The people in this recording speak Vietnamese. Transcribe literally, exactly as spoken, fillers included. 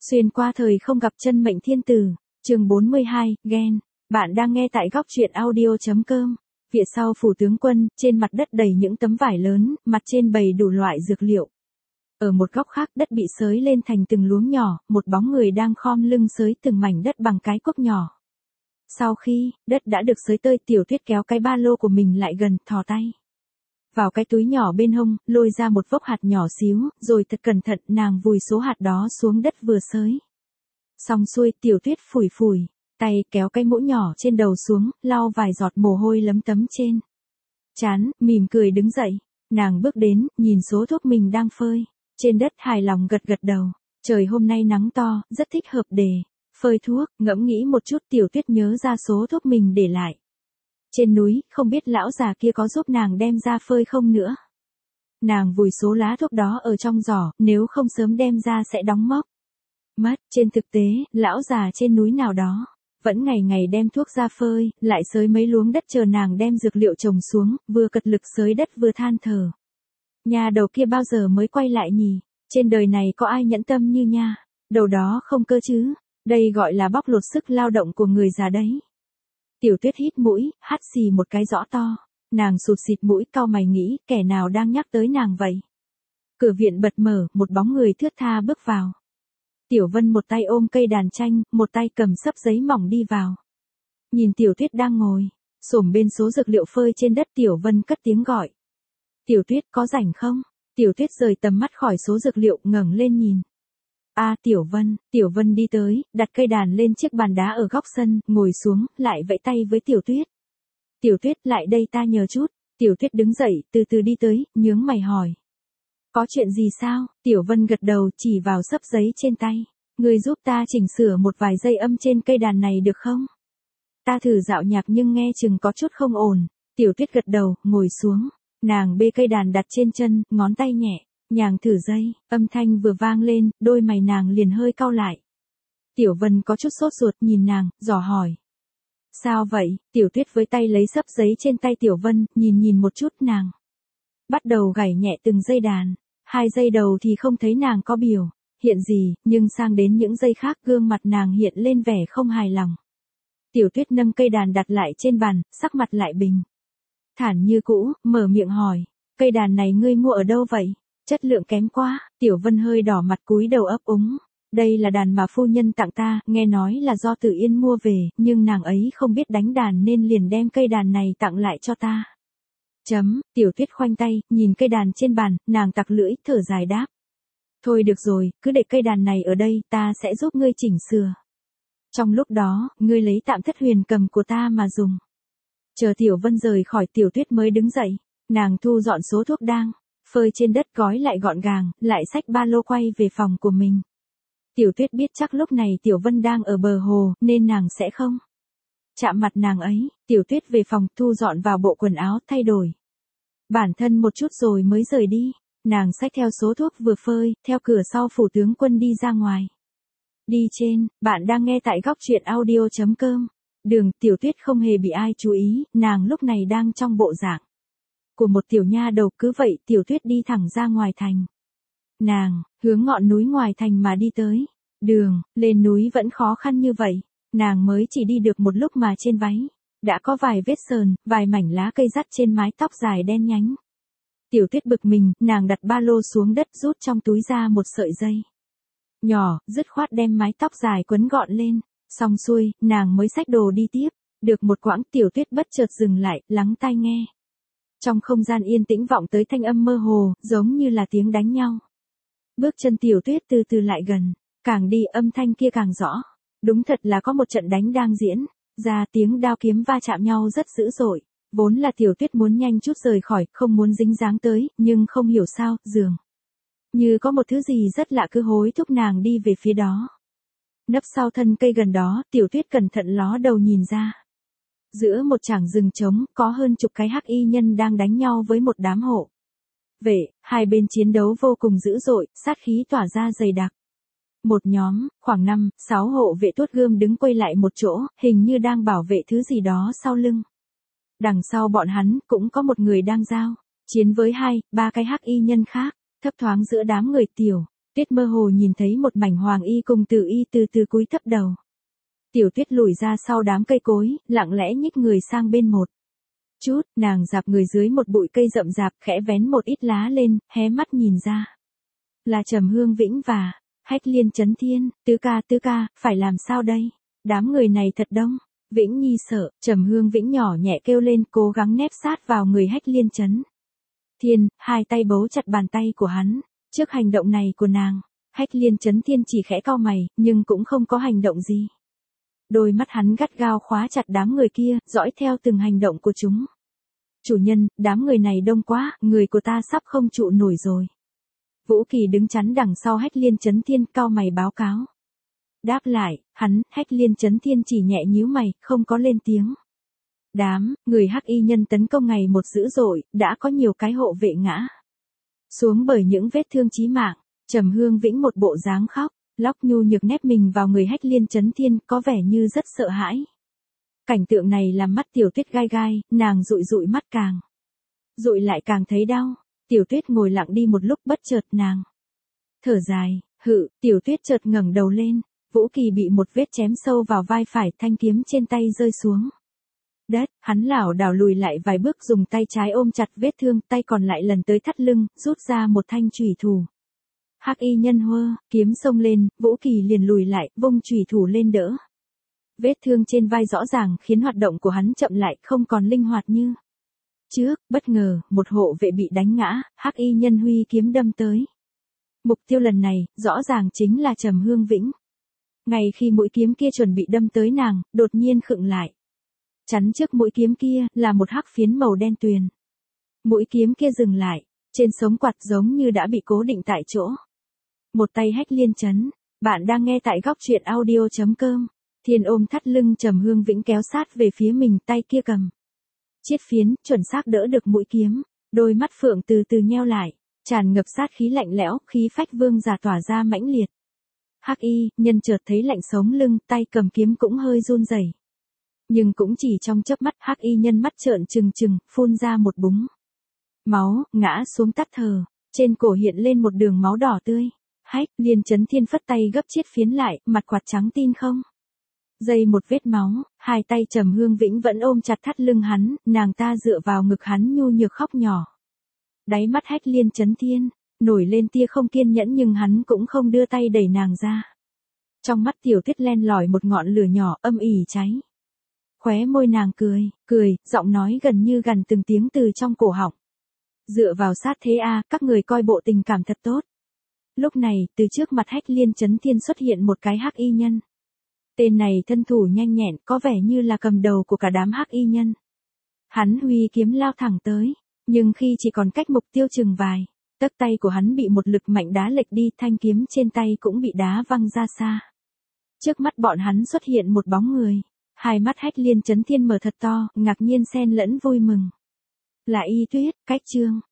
Xuyên qua thời không gặp chân mệnh thiên tử, chương bốn mươi hai, ghen. Bạn đang nghe tại góc truyện audio.com. Phía sau phủ tướng quân, trên mặt đất đầy những tấm vải lớn, mặt trên bày đủ loại dược liệu. Ở một góc khác đất bị xới lên thành từng luống nhỏ, một bóng người đang khom lưng xới từng mảnh đất bằng cái cuốc nhỏ. Sau khi đất đã được xới tơi, Tiểu Tuyết kéo cái ba lô của mình lại gần, thò tay vào cái túi nhỏ bên hông, lôi ra một vốc hạt nhỏ xíu, rồi thật cẩn thận nàng vùi số hạt đó xuống đất vừa xới. Xong xuôi, Tiểu Tuyết phủi phủi tay, kéo cái mũ nhỏ trên đầu xuống, lau vài giọt mồ hôi lấm tấm trên trán, mỉm cười đứng dậy. Nàng bước đến, nhìn số thuốc mình đang phơi trên đất, hài lòng gật gật đầu. Trời hôm nay nắng to, rất thích hợp để phơi thuốc. Ngẫm nghĩ một chút, Tiểu Tuyết nhớ ra số thuốc mình để lại trên núi, không biết lão già kia có giúp nàng đem ra phơi không nữa. Nàng vùi số lá thuốc đó ở trong giỏ, nếu không sớm đem ra sẽ đóng mốc mất. Trên thực tế, lão già trên núi nào đó vẫn ngày ngày đem thuốc ra phơi, lại xới mấy luống đất chờ nàng đem dược liệu trồng xuống, vừa cật lực xới đất vừa than thở. Nhà đầu kia bao giờ mới quay lại nhỉ? Trên đời này có ai nhẫn tâm như nha đầu đó không cơ chứ? Đây gọi là bóc lột sức lao động của người già đấy. Tiểu Tuyết hít mũi, hắt xì một cái rõ to. Nàng sụt xịt mũi, cau mày nghĩ, kẻ nào đang nhắc tới nàng vậy? Cửa viện bật mở, một bóng người thướt tha bước vào. Tiểu Vân một tay ôm cây đàn tranh, một tay cầm xấp giấy mỏng đi vào. Nhìn Tiểu Tuyết đang ngồi xổm bên số dược liệu phơi trên đất, Tiểu Vân cất tiếng gọi. Tiểu Tuyết, có rảnh không? Tiểu Tuyết rời tầm mắt khỏi số dược liệu, ngẩng lên nhìn. A à, Tiểu Vân. Tiểu Vân đi tới, đặt cây đàn lên chiếc bàn đá ở góc sân, ngồi xuống, lại vẫy tay với Tiểu Tuyết. Tiểu Tuyết, lại đây ta nhờ chút. Tiểu Tuyết đứng dậy, từ từ đi tới, nhướng mày hỏi. Có chuyện gì sao? Tiểu Vân gật đầu, chỉ vào xấp giấy trên tay. Ngươi giúp ta chỉnh sửa một vài dây âm trên cây đàn này được không? Ta thử dạo nhạc nhưng nghe chừng có chút không ổn. Tiểu Tuyết gật đầu, ngồi xuống. Nàng bê cây đàn đặt trên chân, ngón tay nhẹ nhàng thử dây, âm thanh vừa vang lên, đôi mày nàng liền hơi cau lại. Tiểu Vân có chút sốt ruột nhìn nàng, dò hỏi. Sao vậy? Tiểu Tuyết với tay lấy xấp giấy trên tay Tiểu Vân, nhìn nhìn một chút nàng. Bắt đầu gảy nhẹ từng dây đàn. Hai giây đầu thì không thấy nàng có biểu hiện gì, nhưng sang đến những giây khác gương mặt nàng hiện lên vẻ không hài lòng. Tiểu Tuyết nâng cây đàn đặt lại trên bàn, sắc mặt lại bình thản như cũ, mở miệng hỏi. Cây đàn này ngươi mua ở đâu vậy? Chất lượng kém quá. Tiểu Vân hơi đỏ mặt cúi đầu ấp úng. Đây là đàn mà phu nhân tặng ta, nghe nói là do Tử Yên mua về, nhưng nàng ấy không biết đánh đàn nên liền đem cây đàn này tặng lại cho ta. Chấm. Tiểu Tuyết khoanh tay, nhìn cây đàn trên bàn, nàng tặc lưỡi, thở dài đáp. Thôi được rồi, cứ để cây đàn này ở đây, ta sẽ giúp ngươi chỉnh sửa. Trong lúc đó, ngươi lấy tạm thất huyền cầm của ta mà dùng. Chờ Tiểu Vân rời khỏi, Tiểu Tuyết mới đứng dậy. Nàng thu dọn số thuốc đang phơi trên đất, gói lại gọn gàng, lại xách ba lô quay về phòng của mình. Tiểu Tuyết biết chắc lúc này Tiểu Vân đang ở bờ hồ, nên nàng sẽ không chạm mặt nàng ấy. Tiểu Tuyết về phòng, thu dọn vào bộ quần áo, thay đổi bản thân một chút rồi mới rời đi. Nàng xách theo số thuốc vừa phơi, theo cửa sau phủ tướng quân đi ra ngoài. Đi trên, bạn đang nghe tại góc truyện audio.com. Đường, Tiểu Tuyết không hề bị ai chú ý, nàng lúc này đang trong bộ dạng của một tiểu nha đầu. Cứ vậy, Tiểu Tuyết đi thẳng ra ngoài thành. Nàng hướng ngọn núi ngoài thành mà đi tới. Đường lên núi vẫn khó khăn như vậy. Nàng mới chỉ đi được một lúc mà trên váy đã có vài vết sờn, vài mảnh lá cây rắt trên mái tóc dài đen nhánh. Tiểu Tuyết bực mình, nàng đặt ba lô xuống đất, rút trong túi ra một sợi dây nhỏ, dứt khoát đem mái tóc dài quấn gọn lên. Xong xuôi, nàng mới xách đồ đi tiếp. Được một quãng, Tiểu Tuyết bất chợt dừng lại, lắng tai nghe. Trong không gian yên tĩnh vọng tới thanh âm mơ hồ, giống như là tiếng đánh nhau. Bước chân Tiểu Tuyết từ từ lại gần, càng đi âm thanh kia càng rõ. Đúng thật là có một trận đánh đang diễn ra, tiếng đao kiếm va chạm nhau rất dữ dội. Vốn là Tiểu Tuyết muốn nhanh chút rời khỏi, không muốn dính dáng tới, nhưng không hiểu sao, dường như có một thứ gì rất lạ cứ hối thúc nàng đi về phía đó. Nấp sau thân cây gần đó, Tiểu Tuyết cẩn thận ló đầu nhìn ra. Giữa một trảng rừng trống, có hơn chục cái hắc y nhân đang đánh nhau với một đám hộ vệ, hai bên chiến đấu vô cùng dữ dội, sát khí tỏa ra dày đặc. Một nhóm, khoảng năm, sáu hộ vệ tuốt gươm đứng quay lại một chỗ, hình như đang bảo vệ thứ gì đó sau lưng. Đằng sau bọn hắn, cũng có một người đang giao chiến với hai, ba cái hắc y nhân khác. Thấp thoáng giữa đám người, Tiểu Tuyết mơ hồ nhìn thấy một mảnh hoàng y cùng tử y từ từ cúi thấp đầu. Tiểu Tuyết lùi ra sau đám cây cối, lặng lẽ nhích người sang bên một chút, nàng dạp người dưới một bụi cây rậm rạp, khẽ vén một ít lá lên, hé mắt nhìn ra. Là Trầm Hương Vĩnh và Hách Liên Chấn Thiên. Tứ ca, tứ ca, phải làm sao đây? Đám người này thật đông. Vĩnh Nhi sợ. Trầm Hương Vĩnh nhỏ nhẹ kêu lên, cố gắng nép sát vào người Hách Liên Chấn Thiên, hai tay bấu chặt bàn tay của hắn. Trước hành động này của nàng, Hách Liên Chấn Thiên chỉ khẽ cau mày, nhưng cũng không có hành động gì. Đôi mắt hắn gắt gao khóa chặt đám người kia, dõi theo từng hành động của chúng. Chủ nhân, đám người này đông quá, người của ta sắp không trụ nổi rồi. Vũ Kỳ đứng chắn đằng sau Hách Liên Chấn Thiên, cau mày báo cáo. Đáp lại, hắn, Hách Liên Chấn Thiên chỉ nhẹ nhíu mày, không có lên tiếng. Đám người hắc y nhân tấn công ngày một dữ dội, đã có nhiều cái hộ vệ ngã xuống bởi những vết thương chí mạng. Trầm Hương Vĩnh một bộ dáng khóc lóc nhu nhược nép mình vào người Hách Liên Chấn Thiên, có vẻ như rất sợ hãi. Cảnh tượng này làm mắt Tiểu Tuyết gai gai, nàng dụi dụi mắt càng dụi lại càng thấy đau. Tiểu Tuyết ngồi lặng đi một lúc, bất chợt nàng thở dài, hự. Tiểu Tuyết chợt ngẩng đầu lên, Vũ Kỳ bị một vết chém sâu vào vai phải, thanh kiếm trên tay rơi xuống đất, hắn lảo đảo lùi lại vài bước, dùng tay trái ôm chặt vết thương, tay còn lại lần tới thắt lưng, rút ra một thanh chủy thủ. Hắc y nhân hơ, kiếm xông lên, Vũ Kỳ liền lùi lại, vung chủy thủ lên đỡ. Vết thương trên vai rõ ràng khiến hoạt động của hắn chậm lại, không còn linh hoạt như trước. Bất ngờ, một hộ vệ bị đánh ngã, hắc y nhân huy kiếm đâm tới. Mục tiêu lần này, rõ ràng chính là Trầm Hương Vĩnh. Ngay khi mũi kiếm kia chuẩn bị đâm tới nàng, đột nhiên khựng lại. Chắn trước mũi kiếm kia, là một hắc phiến màu đen tuyền. Mũi kiếm kia dừng lại, trên sống quạt giống như đã bị cố định tại chỗ. Một tay Hách Liên Chấn, bạn đang nghe tại góc truyện audio chấm com. Thiên ôm thắt lưng Trầm Hương Vĩnh kéo sát về phía mình, tay kia cầm chiết phiến, chuẩn xác đỡ được mũi kiếm. Đôi mắt phượng từ từ nheo lại, tràn ngập sát khí lạnh lẽo, khí phách vương giả tỏa ra mãnh liệt. Hắc y nhân chợt thấy lạnh sống lưng, tay cầm kiếm cũng hơi run rẩy. Nhưng cũng chỉ trong chớp mắt, hắc y nhân mắt trợn trừng trừng, phun ra một búng máu, ngã xuống tắt thở. Trên cổ hiện lên một đường máu đỏ tươi. Hách Liên Chấn Thiên phất tay gấp chiết phiến lại, mặt quạt trắng tin không dây một vết máu. Hai tay Trầm Hương Vĩnh vẫn ôm chặt thắt lưng hắn, nàng ta dựa vào ngực hắn nhu nhược khóc nhỏ. Đáy mắt Hách Liên Chấn Thiên nổi lên tia không kiên nhẫn, nhưng hắn cũng không đưa tay đẩy nàng ra. Trong mắt Tiểu Tuyết len lỏi một ngọn lửa nhỏ, âm ỉ cháy. Khóe môi nàng cười, cười, giọng nói gần như gần từng tiếng từ trong cổ họng. Dựa vào sát thế a, à, các người coi bộ tình cảm thật tốt. Lúc này, từ trước mặt Hách Liên Chấn Thiên xuất hiện một cái hắc y nhân. Tên này thân thủ nhanh nhẹn, có vẻ như là cầm đầu của cả đám hắc y nhân. Hắn huy kiếm lao thẳng tới, nhưng khi chỉ còn cách mục tiêu chừng vài tấc, tay của hắn bị một lực mạnh đá lệch đi, thanh kiếm trên tay cũng bị đá văng ra xa. Trước mắt bọn hắn xuất hiện một bóng người. Hai mắt Hách Liên Chấn Thiên mở thật to, ngạc nhiên xen lẫn vui mừng. Là Y Tuyết, cách chương.